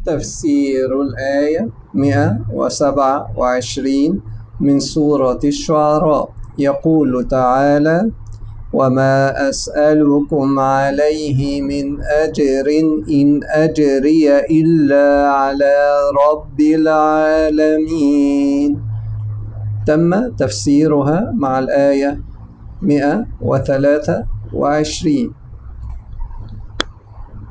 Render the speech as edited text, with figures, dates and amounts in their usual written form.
تفسير الآية 127 من سورة الشعراء. يقول تعالى: وما أسألكم عليه من أجر إن أجري إلا على رب العالمين. تم تفسيرها مع الآية 123.